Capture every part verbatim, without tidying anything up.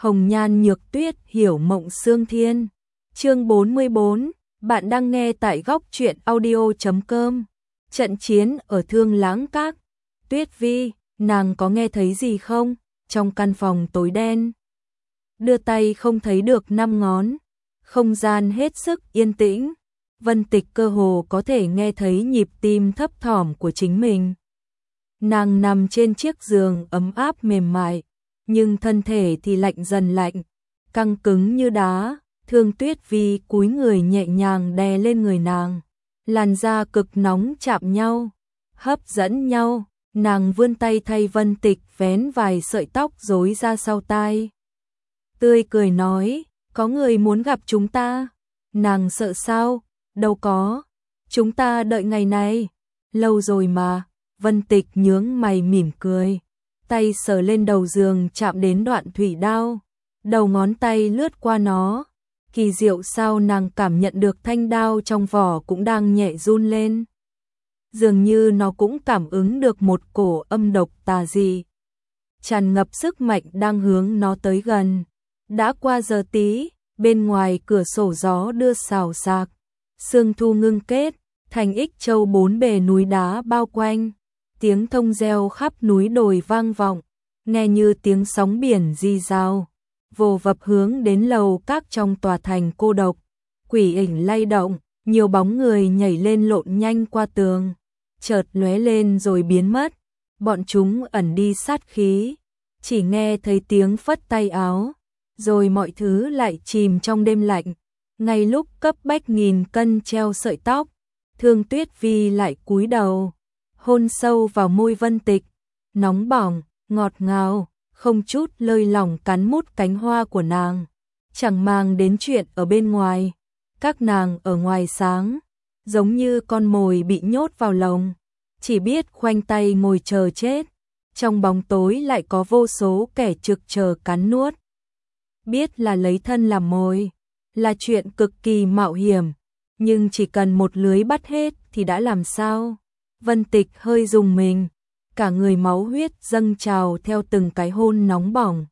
Hồng nhan nhược tuyết hiểu mộng xương thiên. Chương bốn mươi bốn, bạn đang nghe tại góc truyện audio chấm com. Trận chiến ở Thương Lãng Các. Tuyết Vi, nàng có nghe thấy gì không? Trong căn phòng tối đen, đưa tay không thấy được năm ngón, không gian hết sức yên tĩnh. Vân Tịch cơ hồ có thể nghe thấy nhịp tim thấp thỏm của chính mình. Nàng nằm trên chiếc giường ấm áp mềm mại, nhưng thân thể thì lạnh dần lạnh, căng cứng như đá. Thương Tuyết Vi cúi người nhẹ nhàng đè lên người nàng, làn da cực nóng chạm nhau, hấp dẫn nhau. Nàng vươn tay thay Vân Tịch vén vài sợi tóc rối ra sau tai, tươi cười nói, có người muốn gặp chúng ta. Nàng sợ sao? Đâu có, chúng ta đợi ngày này lâu rồi mà. Vân Tịch nhướng mày mỉm cười, tay sờ lên đầu giường chạm đến đoạn thủy đao, đầu ngón tay lướt qua nó. Kỳ diệu sao nàng cảm nhận được thanh đao trong vỏ cũng đang nhẹ run lên. Dường như nó cũng cảm ứng được một cổ âm độc tà dị, tràn ngập sức mạnh đang hướng nó tới gần. Đã qua giờ tí, bên ngoài cửa sổ gió đưa xào xạc, sương thu ngưng kết, thành Ích Châu bốn bề núi đá bao quanh. Tiếng thông reo khắp núi đồi vang vọng, nghe như tiếng sóng biển rì rào, vồ vập hướng đến lầu các trong tòa thành cô độc. Quỷ ảnh lay động, nhiều bóng người nhảy lên lộn nhanh qua tường, chợt lóe lên rồi biến mất. Bọn chúng ẩn đi sát khí, chỉ nghe thấy tiếng phất tay áo, rồi mọi thứ lại chìm trong đêm lạnh. Ngay lúc cấp bách nghìn cân treo sợi tóc, Thương Tuyết Vi lại cúi đầu, hôn sâu vào môi Vân Tịch, nóng bỏng, ngọt ngào, không chút lơi lỏng cắn mút cánh hoa của nàng, chẳng màng đến chuyện ở bên ngoài. Các nàng ở ngoài sáng, giống như con mồi bị nhốt vào lồng, chỉ biết khoanh tay ngồi chờ chết. Trong bóng tối lại có vô số kẻ trực chờ cắn nuốt. Biết là lấy thân làm mồi, là chuyện cực kỳ mạo hiểm, nhưng chỉ cần một lưới bắt hết thì đã làm sao? Vân Tịch hơi rùng mình, cả người máu huyết dâng trào theo từng cái hôn nóng bỏng.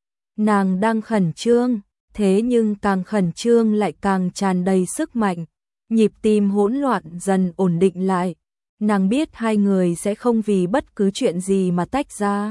Nàng đang khẩn trương, thế nhưng càng khẩn trương lại càng tràn đầy sức mạnh, nhịp tim hỗn loạn dần ổn định lại. Nàng biết hai người sẽ không vì bất cứ chuyện gì mà tách ra.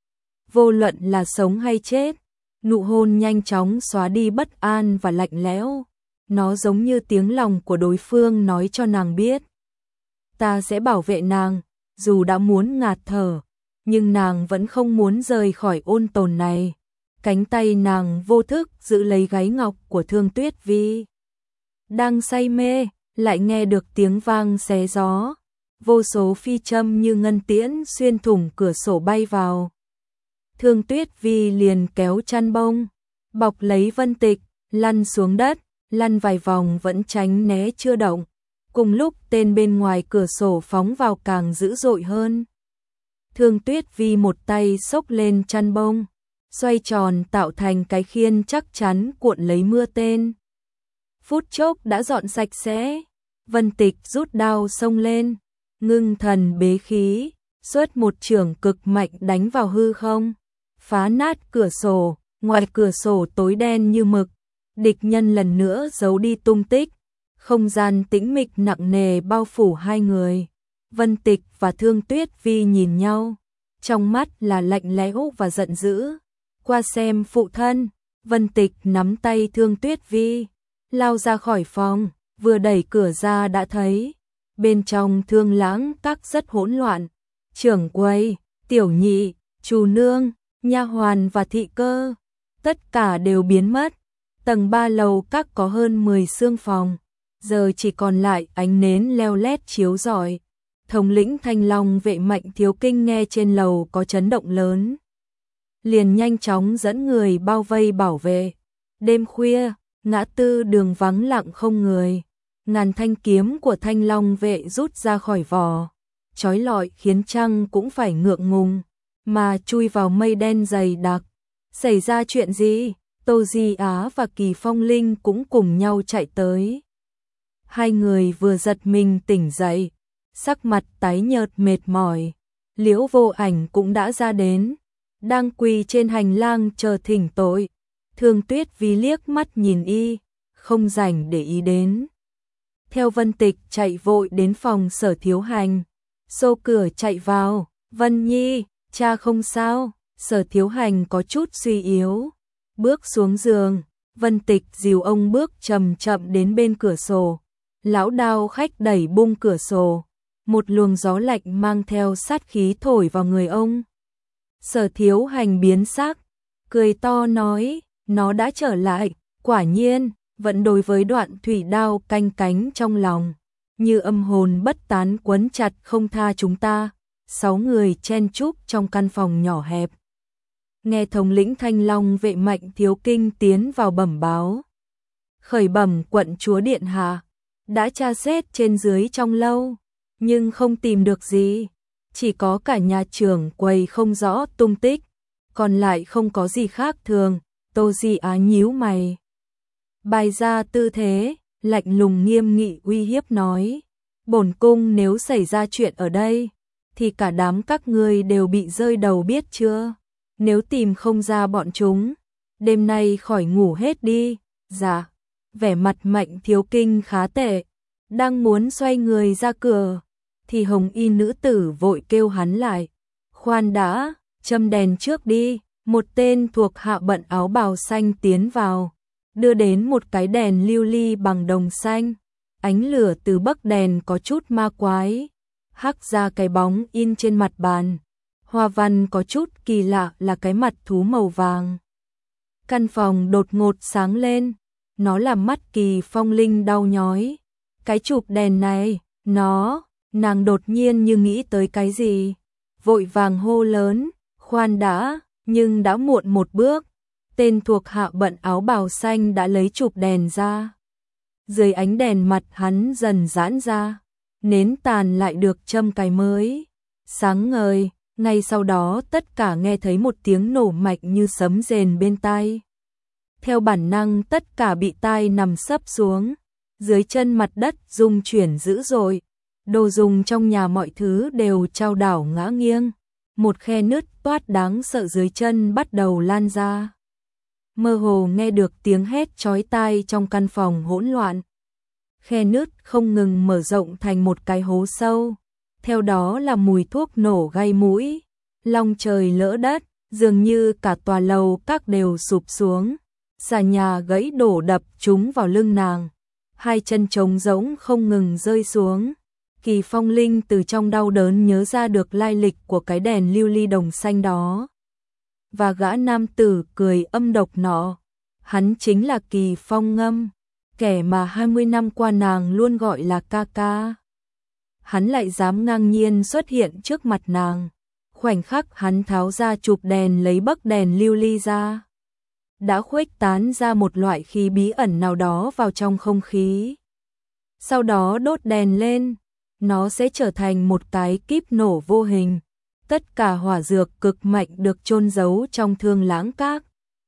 Vô luận là sống hay chết, nụ hôn nhanh chóng xóa đi bất an và lạnh lẽo. Nó giống như tiếng lòng của đối phương nói cho nàng biết, ta sẽ bảo vệ nàng. Dù đã muốn ngạt thở, nhưng nàng vẫn không muốn rời khỏi ôn tồn này. Cánh tay nàng vô thức giữ lấy gáy ngọc của Thương Tuyết Vi. Đang say mê, lại nghe được tiếng vang xé gió. Vô số phi châm như ngân tiễn xuyên thủng cửa sổ bay vào. Thương Tuyết Vi liền kéo chăn bông, bọc lấy Vân Tịch, lăn xuống đất, lăn vài vòng vẫn tránh né chưa động. Cùng lúc tên bên ngoài cửa sổ phóng vào càng dữ dội hơn. Thương Tuyết Vi một tay xốc lên chăn bông, xoay tròn tạo thành cái khiên chắc chắn cuộn lấy mưa tên. Phút chốc đã dọn sạch sẽ. Vân Tịch rút đao xông lên, ngưng thần bế khí, xuất một chưởng cực mạnh đánh vào hư không, phá nát cửa sổ. Ngoài cửa sổ tối đen như mực, địch nhân lần nữa giấu đi tung tích. Không gian tĩnh mịch nặng nề bao phủ hai người. Vân Tịch và Thương Tuyết Vi nhìn nhau, trong mắt là lạnh lẽo và giận dữ. Qua xem phụ thân. Vân Tịch nắm tay Thương Tuyết Vi, lao ra khỏi phòng, vừa đẩy cửa ra đã thấy bên trong Thương Lãng Các rất hỗn loạn. Trưởng quầy, tiểu nhị, chủ nương, nha hoàn và thị cơ, tất cả đều biến mất. Tầng ba lầu các có hơn mười xương phòng, giờ chỉ còn lại ánh nến leo lét chiếu rọi. Thống lĩnh Thanh Long vệ Mạnh Thiếu Kinh nghe trên lầu có chấn động lớn, liền nhanh chóng dẫn người bao vây bảo vệ. Đêm khuya, ngã tư đường vắng lặng không người, ngàn thanh kiếm của Thanh Long vệ rút ra khỏi vỏ, chói lọi khiến trăng cũng phải ngượng ngùng mà chui vào mây đen dày đặc. Xảy ra chuyện gì? Tô Di Á và Kỳ Phong Linh cũng cùng nhau chạy tới. Hai người vừa giật mình tỉnh dậy, sắc mặt tái nhợt mệt mỏi. Liễu Vô Ảnh cũng đã ra đến, đang quỳ trên hành lang chờ thỉnh tội. Thương Tuyết Vi liếc mắt nhìn y, không rảnh để ý đến. Theo Vân Tịch chạy vội đến phòng Sở Thiếu Hành, xô cửa chạy vào, Vân Nhi, cha không sao. Sở Thiếu Hành có chút suy yếu, bước xuống giường, Vân Tịch dìu ông bước chậm chậm đến bên cửa sổ. Lão Đao khách đẩy bung cửa sổ, một luồng gió lạnh mang theo sát khí thổi vào người ông. Sở Thiếu Hành biến sắc, cười to nói, nó đã trở lại, quả nhiên, vẫn đối với đoạn thủy đao canh cánh trong lòng, như âm hồn bất tán quấn chặt không tha chúng ta. Sáu người chen chúc trong căn phòng nhỏ hẹp. Nghe thống lĩnh Thanh Long vệ Mạnh Thiếu Kinh tiến vào bẩm báo. Khởi bẩm quận chúa điện hạ, đã tra xét trên dưới trong lâu, nhưng không tìm được gì, chỉ có cả nhà trưởng quầy không rõ tung tích, còn lại không có gì khác thường. Tô Di Á nhíu mày, bày ra tư thế, lạnh lùng nghiêm nghị uy hiếp nói, bổn cung nếu xảy ra chuyện ở đây, thì cả đám các ngươi đều bị rơi đầu biết chưa? Nếu tìm không ra bọn chúng, đêm nay khỏi ngủ hết đi. Dạ, vẻ mặt Mạnh Thiếu Kinh khá tệ, đang muốn xoay người ra cửa, thì hồng y nữ tử vội kêu hắn lại. Khoan đã, châm đèn trước đi. Một tên thuộc hạ bận áo bào xanh tiến vào, đưa đến một cái đèn lưu ly bằng đồng xanh. Ánh lửa từ bấc đèn có chút ma quái, hắc ra cái bóng in trên mặt bàn. Hoa văn có chút kỳ lạ là cái mặt thú màu vàng. Căn phòng đột ngột sáng lên, nó làm mắt Kỳ Phong Linh đau nhói. Cái chụp đèn này, nó, nàng đột nhiên như nghĩ tới cái gì, vội vàng hô lớn, khoan đã, nhưng đã muộn một bước. Tên thuộc hạ bận áo bào xanh đã lấy chụp đèn ra. Dưới ánh đèn mặt hắn dần giãn ra, nến tàn lại được châm cái mới. Sáng ngời, ngay sau đó tất cả nghe thấy một tiếng nổ mạnh như sấm rền bên tai. Theo bản năng tất cả bị tai nằm sấp xuống, dưới chân mặt đất rung chuyển dữ dội. Đồ dùng trong nhà mọi thứ đều chao đảo ngã nghiêng. Một khe nứt toát đáng sợ dưới chân bắt đầu lan ra. Mơ hồ nghe được tiếng hét chói tai trong căn phòng hỗn loạn. Khe nứt không ngừng mở rộng thành một cái hố sâu. Theo đó là mùi thuốc nổ gai mũi. Long trời lỡ đất, dường như cả tòa lầu các đều sụp xuống. Xà nhà gãy đổ đập trúng vào lưng nàng. Hai chân trống rỗng không ngừng rơi xuống. Kỳ Phong Linh từ trong đau đớn nhớ ra được lai lịch của cái đèn lưu ly đồng xanh đó. Và gã nam tử cười âm độc nọ, hắn chính là Kỳ Phong Ngâm, kẻ mà hai mươi năm qua nàng luôn gọi là ca ca. Hắn lại dám ngang nhiên xuất hiện trước mặt nàng. Khoảnh khắc hắn tháo ra chụp đèn lấy bấc đèn lưu ly ra, đã khuếch tán ra một loại khí bí ẩn nào đó vào trong không khí. Sau đó đốt đèn lên, nó sẽ trở thành một cái kíp nổ vô hình. Tất cả hỏa dược cực mạnh được chôn giấu trong Thương Lãng Các.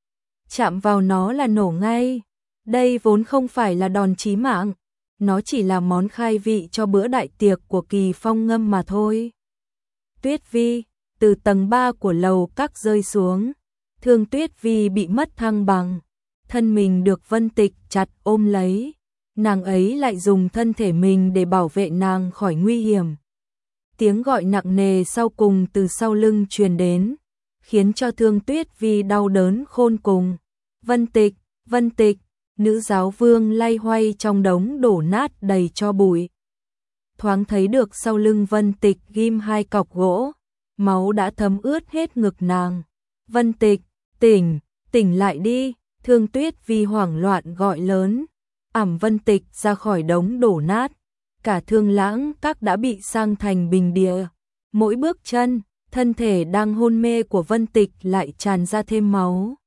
Chạm vào nó là nổ ngay. Đây vốn không phải là đòn chí mạng, nó chỉ là món khai vị cho bữa đại tiệc của Kỳ Phong Ngâm mà thôi. Tuyết Vi từ tầng ba của lầu các rơi xuống, Thương Tuyết Vi bị mất thăng bằng, thân mình được Vân Tịch chặt ôm lấy. Nàng ấy lại dùng thân thể mình để bảo vệ nàng khỏi nguy hiểm. Tiếng gọi nặng nề sau cùng từ sau lưng truyền đến, khiến cho Thương Tuyết Vi đau đớn khôn cùng. Vân Tịch, Vân Tịch, nữ giáo vương lay hoay trong đống đổ nát đầy tro bụi. Thoáng thấy được sau lưng Vân Tịch ghim hai cọc gỗ, máu đã thấm ướt hết ngực nàng. Vân Tịch, tỉnh, tỉnh lại đi, Thương Tuyết Vi hoảng loạn gọi lớn. Ẵm Vân Tịch ra khỏi đống đổ nát, cả Thương Lãng Các đã bị sang thành bình địa. Mỗi bước chân, thân thể đang hôn mê của Vân Tịch lại tràn ra thêm máu.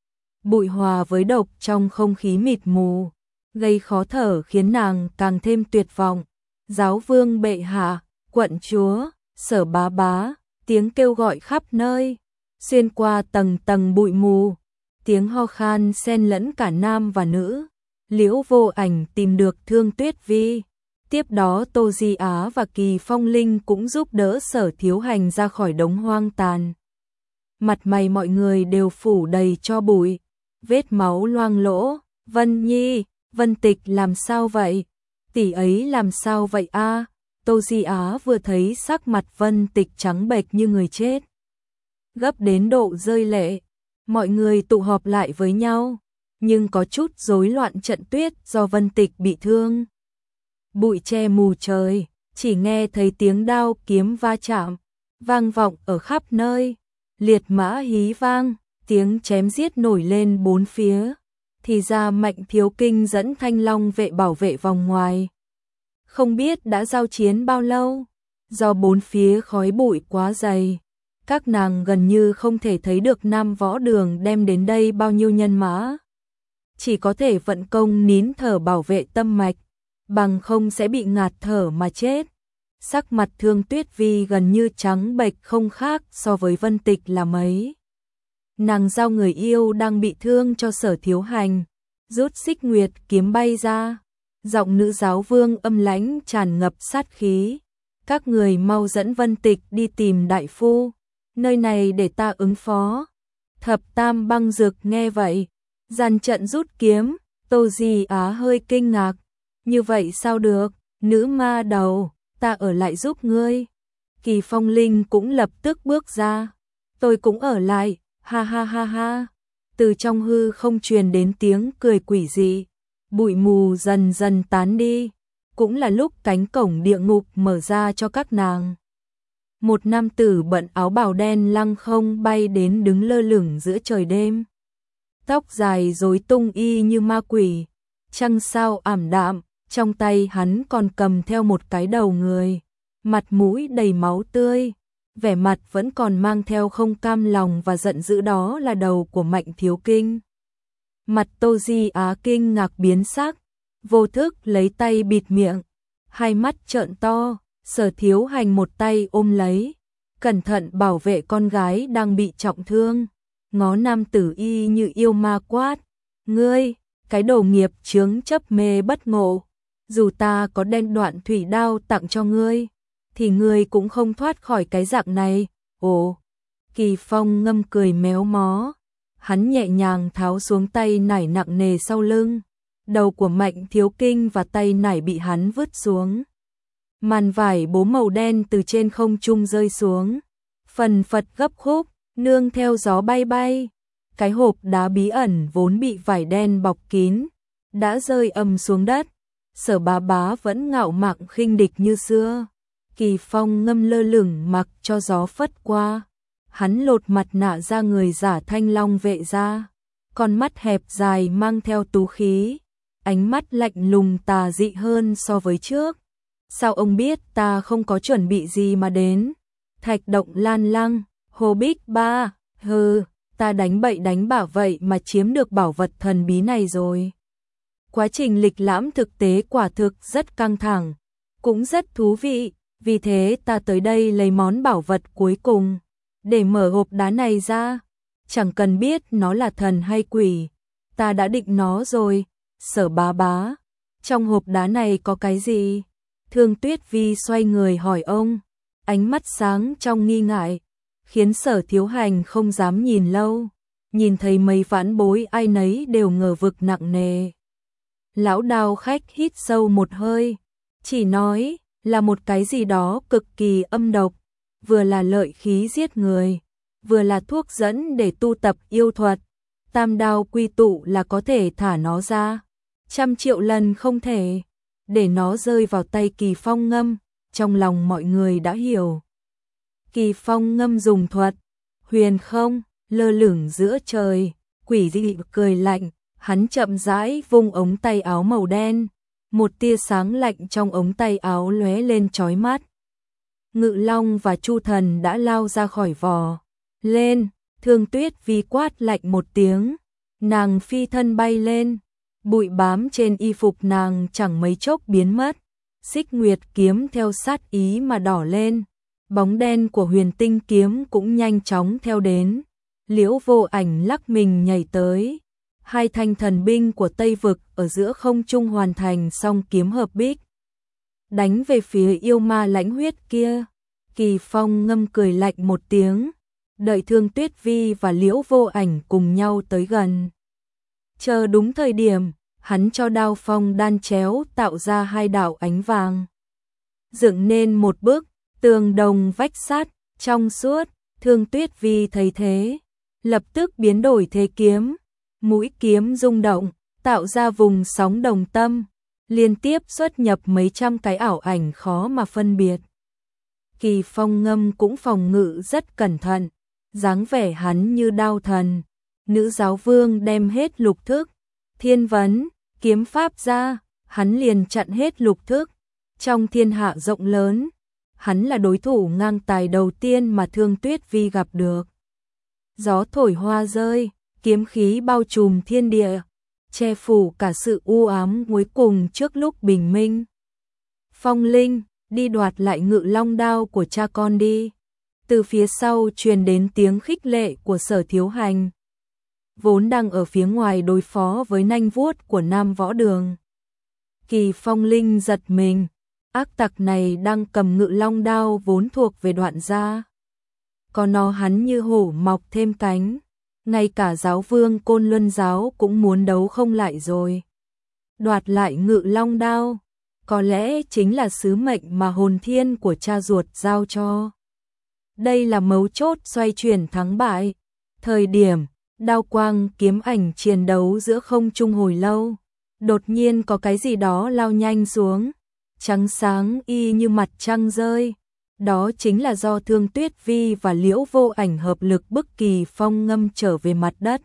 Bụi hòa với độc trong không khí mịt mù, gây khó thở khiến nàng càng thêm tuyệt vọng. Giáo vương bệ hạ, quận chúa, Sở bá bá, tiếng kêu gọi khắp nơi, xuyên qua tầng tầng bụi mù, tiếng ho khan xen lẫn cả nam và nữ. Liễu Vô Ảnh tìm được Thương Tuyết Vi. Tiếp đó Tô Di Á và Kỳ Phong Linh cũng giúp đỡ Sở Thiếu Hành ra khỏi đống hoang tàn. Mặt mày mọi người đều phủ đầy tro bụi. vết máu loang lỗ. Vân Nhi, Vân Tịch làm sao vậy? Tỷ ấy làm sao vậy a? Tô Di Á vừa thấy sắc mặt Vân Tịch trắng bệch như người chết, gấp đến độ rơi lệ. Mọi người tụ họp lại với nhau, nhưng có chút rối loạn trận tuyết do Vân Tịch bị thương. Bụi che mù trời, chỉ nghe thấy tiếng đao kiếm va chạm, vang vọng ở khắp nơi. Liệt mã hí vang, tiếng chém giết nổi lên bốn phía. Thì ra Mạnh Thiếu Kinh dẫn Thanh Long vệ bảo vệ vòng ngoài. Không biết đã giao chiến bao lâu, do bốn phía khói bụi quá dày, các nàng gần như không thể thấy được Nam Võ Đường đem đến đây bao nhiêu nhân mã. Chỉ có thể vận công nín thở bảo vệ tâm mạch, bằng không sẽ bị ngạt thở mà chết. Sắc mặt Thương Tuyết Vi gần như trắng bệch không khác so với Vân Tịch là mấy. Nàng giao người yêu đang bị thương cho Sở Thiếu Hành, rút xích nguyệt kiếm bay ra. Giọng nữ giáo vương âm lãnh tràn ngập sát khí. Các người mau dẫn Vân Tịch đi tìm đại phu, nơi này để ta ứng phó. Thập Tam Băng Dực nghe vậy, dàn trận rút kiếm. Tô Di Á hơi kinh ngạc, như vậy sao được, nữ ma đầu, ta ở lại giúp ngươi. Kỳ Phong Linh cũng lập tức bước ra, tôi cũng ở lại, ha ha ha ha. Từ trong hư không truyền đến tiếng cười quỷ dị, bụi mù dần dần tán đi, cũng là lúc cánh cổng địa ngục mở ra cho các nàng. Một nam tử bận áo bào đen lăng không bay đến đứng lơ lửng giữa trời đêm. Tóc dài rối tung y như ma quỷ, trăng sao ảm đạm, trong tay hắn còn cầm theo một cái đầu người, mặt mũi đầy máu tươi, vẻ mặt vẫn còn mang theo không cam lòng và giận dữ, đó là đầu của Mạnh Thiếu Kinh. Mặt Tô Di Á kinh ngạc biến sắc, vô thức lấy tay bịt miệng, hai mắt trợn to. Sở Thiếu Hành một tay ôm lấy, cẩn thận bảo vệ con gái đang bị trọng thương, ngó nam tử y như yêu ma quát: ngươi, cái đồ nghiệp chướng chấp mê bất ngộ, dù ta có đem đoạn thủy đao tặng cho ngươi, thì ngươi cũng không thoát khỏi cái dạng này. Ồ, Kỳ Phong ngâm cười méo mó, hắn nhẹ nhàng tháo xuống tay nải nặng nề sau lưng, đầu của Mạnh Thiếu Kinh và tay nải bị hắn vứt xuống. Màn vải bố màu đen từ trên không trung rơi xuống, phần phật gấp khúc, nương theo gió bay bay. Cái hộp đá bí ẩn vốn bị vải đen bọc kín, đã rơi ầm xuống đất. Sở Bá Bá vẫn ngạo mạn khinh địch như xưa. Kỳ Phong ngâm lơ lửng mặc cho gió phất qua. Hắn lột mặt nạ ra người giả Thanh Long vệ ra, con mắt hẹp dài mang theo tú khí, ánh mắt lạnh lùng tà dị hơn so với trước. Sao ông biết ta không có chuẩn bị gì mà đến? Thạch Động Lan Lăng, Hồ Bích Ba, hừ, ta đánh bậy đánh bả vậy mà chiếm được bảo vật thần bí này rồi. Quá trình lịch lãm thực tế quả thực rất căng thẳng, cũng rất thú vị, vì thế ta tới đây lấy món bảo vật cuối cùng, để mở hộp đá này ra. Chẳng cần biết nó là thần hay quỷ, ta đã định nó rồi. Sở Bá Bá, trong hộp đá này có cái gì? Thương Tuyết Vi xoay người hỏi ông, ánh mắt sáng trong nghi ngại, khiến Sở Thiếu Hành không dám nhìn lâu, nhìn thấy mấy vãn bối ai nấy đều ngờ vực nặng nề. Lão Đao khách hít sâu một hơi, chỉ nói là một cái gì đó cực kỳ âm độc, vừa là lợi khí giết người, vừa là thuốc dẫn để tu tập yêu thuật. Tam đao quy tụ là có thể thả nó ra, trăm triệu lần không thể để nó rơi vào tay Kỳ Phong ngâm. Trong lòng mọi người đã hiểu. Kỳ Phong ngâm dùng thuật huyền không, lơ lửng giữa trời, quỷ dị cười lạnh, hắn chậm rãi vung ống tay áo màu đen, một tia sáng lạnh trong ống tay áo lóe lên chói mắt. Ngự Long và Chu Thần đã lao ra khỏi vò. Lên, Thương Tuyết Vi quát lạnh một tiếng, nàng phi thân bay lên, bụi bám trên y phục nàng chẳng mấy chốc biến mất. Xích Nguyệt kiếm theo sát ý mà đỏ lên, bóng đen của Huyền Tinh kiếm cũng nhanh chóng theo đến. Liễu Vô Ảnh lắc mình nhảy tới, hai thanh thần binh của Tây Vực ở giữa không trung hoàn thành song kiếm hợp bích, đánh về phía yêu ma lãnh huyết kia. Kỳ Phong ngâm cười lạnh một tiếng, đợi Thương Tuyết Vi và Liễu Vô Ảnh cùng nhau tới gần, Chờ đúng thời điểm, hắn cho đao phong đan chéo tạo ra hai đạo ánh vàng. Dựng nên một bức tường đồng vách sắt, trong suốt. Thương Tuyết Vi thấy thế, lập tức biến đổi thế kiếm, mũi kiếm rung động, tạo ra vùng sóng đồng tâm, liên tiếp xuất nhập mấy trăm cái ảo ảnh khó mà phân biệt. Kỳ Phong Ngâm cũng phòng ngự rất cẩn thận, dáng vẻ hắn như đao thần. Nữ giáo vương đem hết lục thức, thiên vấn, kiếm pháp ra, hắn liền chặn hết lục thức. Trong thiên hạ rộng lớn, hắn là đối thủ ngang tài đầu tiên mà Thương Tuyết Vi gặp được. Gió thổi hoa rơi, kiếm khí bao trùm thiên địa, che phủ cả sự u ám cuối cùng trước lúc bình minh. Phong Linh, đi đoạt lại Ngự Long đao của cha con đi. Từ phía sau truyền đến tiếng khích lệ của Sở Thiếu Hành, vốn đang ở phía ngoài đối phó với nanh vuốt của Nam Võ Đường. Kỳ Phong Linh giật mình, ác tặc này đang cầm Ngự Long đao vốn thuộc về Đoạn gia. Có nó hắn như hổ mọc thêm cánh, ngay cả giáo vương Côn Luân giáo cũng muốn đấu không lại rồi. Đoạt lại Ngự Long đao, có lẽ chính là sứ mệnh mà hồn thiên của cha ruột giao cho. Đây là mấu chốt xoay chuyển thắng bại. Thời điểm, đao quang kiếm ảnh chiến đấu giữa không trung hồi lâu, đột nhiên có cái gì đó lao nhanh xuống, trắng sáng y như mặt trăng rơi. Đó chính là do Thương Tuyết Vi và Liễu Vô Ảnh hợp lực bức Kỳ Phong Ngâm trở về mặt đất.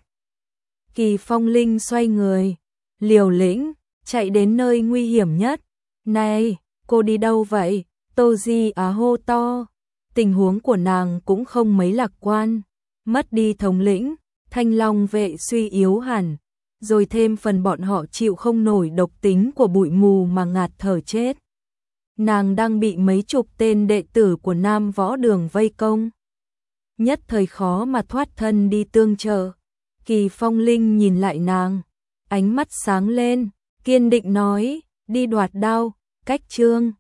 Kỳ Phong Linh xoay người, liều lĩnh, chạy đến nơi nguy hiểm nhất. Này, cô đi đâu vậy? Tô Di Á hô to. Tình huống của nàng cũng không mấy lạc quan. Mất đi thống lĩnh, Thanh Long vệ suy yếu hẳn, rồi thêm phần bọn họ chịu không nổi độc tính của bụi mù mà ngạt thở chết. Nàng đang bị mấy chục tên đệ tử của Nam Võ Đường vây công, nhất thời khó mà thoát thân đi tương trợ. Kỳ Phong Linh nhìn lại nàng, ánh mắt sáng lên, kiên định nói, đi đoạt đao, cách trương.